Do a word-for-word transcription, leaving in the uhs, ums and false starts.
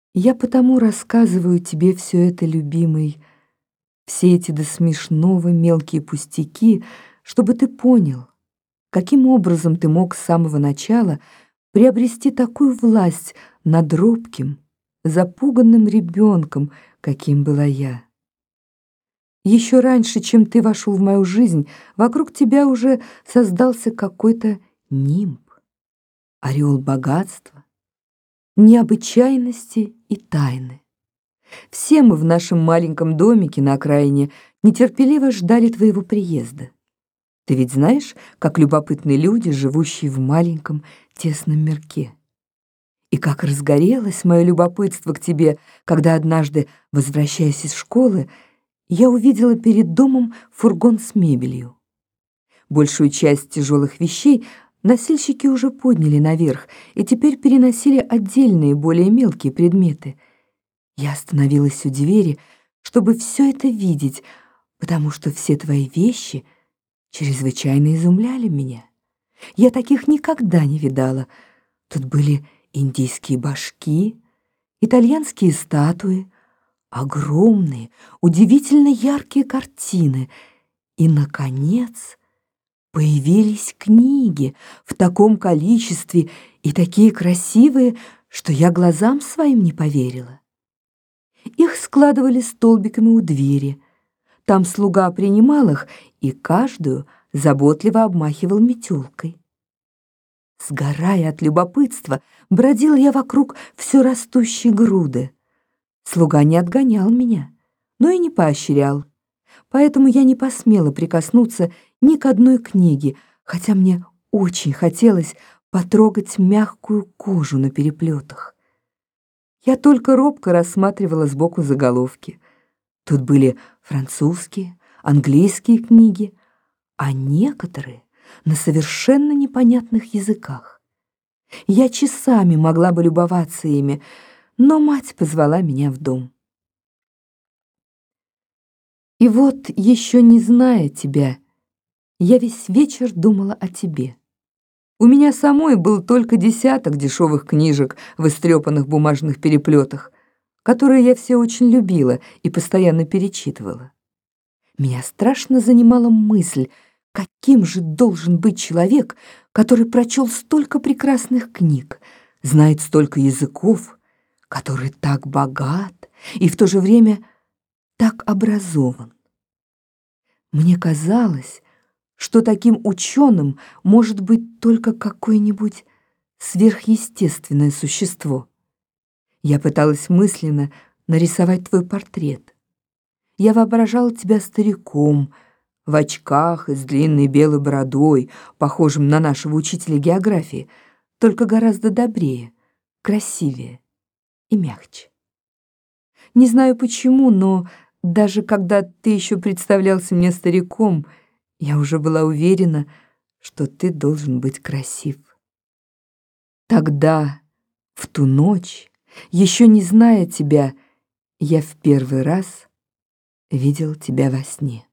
Я потому рассказываю тебе все это, любимый, все эти до смешного мелкие пустяки, чтобы ты понял, каким образом ты мог с самого начала приобрести такую власть над робким, запуганным ребенком, каким была я. Еще раньше, чем ты вошел в мою жизнь, вокруг тебя уже создался какой-то нимб, ореол богатства, необычайности и тайны. Все мы в нашем маленьком домике на окраине нетерпеливо ждали твоего приезда. Ты ведь знаешь, как любопытны люди, живущие в маленьком тесном мирке. И как разгорелось мое любопытство к тебе, когда однажды, возвращаясь из школы, я увидела перед домом фургон с мебелью. Большую часть тяжелых вещей носильщики уже подняли наверх и теперь переносили отдельные, более мелкие предметы. Я остановилась у двери, чтобы все это видеть, потому что все твои вещи чрезвычайно изумляли меня. Я таких никогда не видала. Тут были индийские башки, итальянские статуи, огромные, удивительно яркие картины и, наконец, появились книги в таком количестве и такие красивые, что я глазам своим не поверила. Их складывали столбиками у двери. Там слуга принимал их и каждую заботливо обмахивал метелкой. Сгорая от любопытства, бродила я вокруг все растущей груды. Слуга не отгонял меня, но и не поощрял. Поэтому я не посмела прикоснуться ни к одной книге, хотя мне очень хотелось потрогать мягкую кожу на переплетах. Я только робко рассматривала сбоку заголовки. Тут были французские, английские книги, а некоторые на совершенно непонятных языках. Я часами могла бы любоваться ими, но мать позвала меня в дом. И вот, еще не зная тебя, я весь вечер думала о тебе. У меня самой был только десяток дешевых книжек в истрепанных бумажных переплетах, которые я все очень любила и постоянно перечитывала. Меня страшно занимала мысль, каким же должен быть человек, который прочел столько прекрасных книг, знает столько языков, который так богат и в то же время так образован. Мне казалось, что таким ученым может быть только какое-нибудь сверхъестественное существо. Я пыталась мысленно нарисовать твой портрет. Я воображала тебя стариком, в очках и с длинной белой бородой, похожим на нашего учителя географии, только гораздо добрее, красивее и мягче. Не знаю почему, но даже когда ты еще представлялся мне стариком, я уже была уверена, что ты должен быть красив. Тогда, в ту ночь, еще не зная тебя, я в первый раз видел тебя во сне.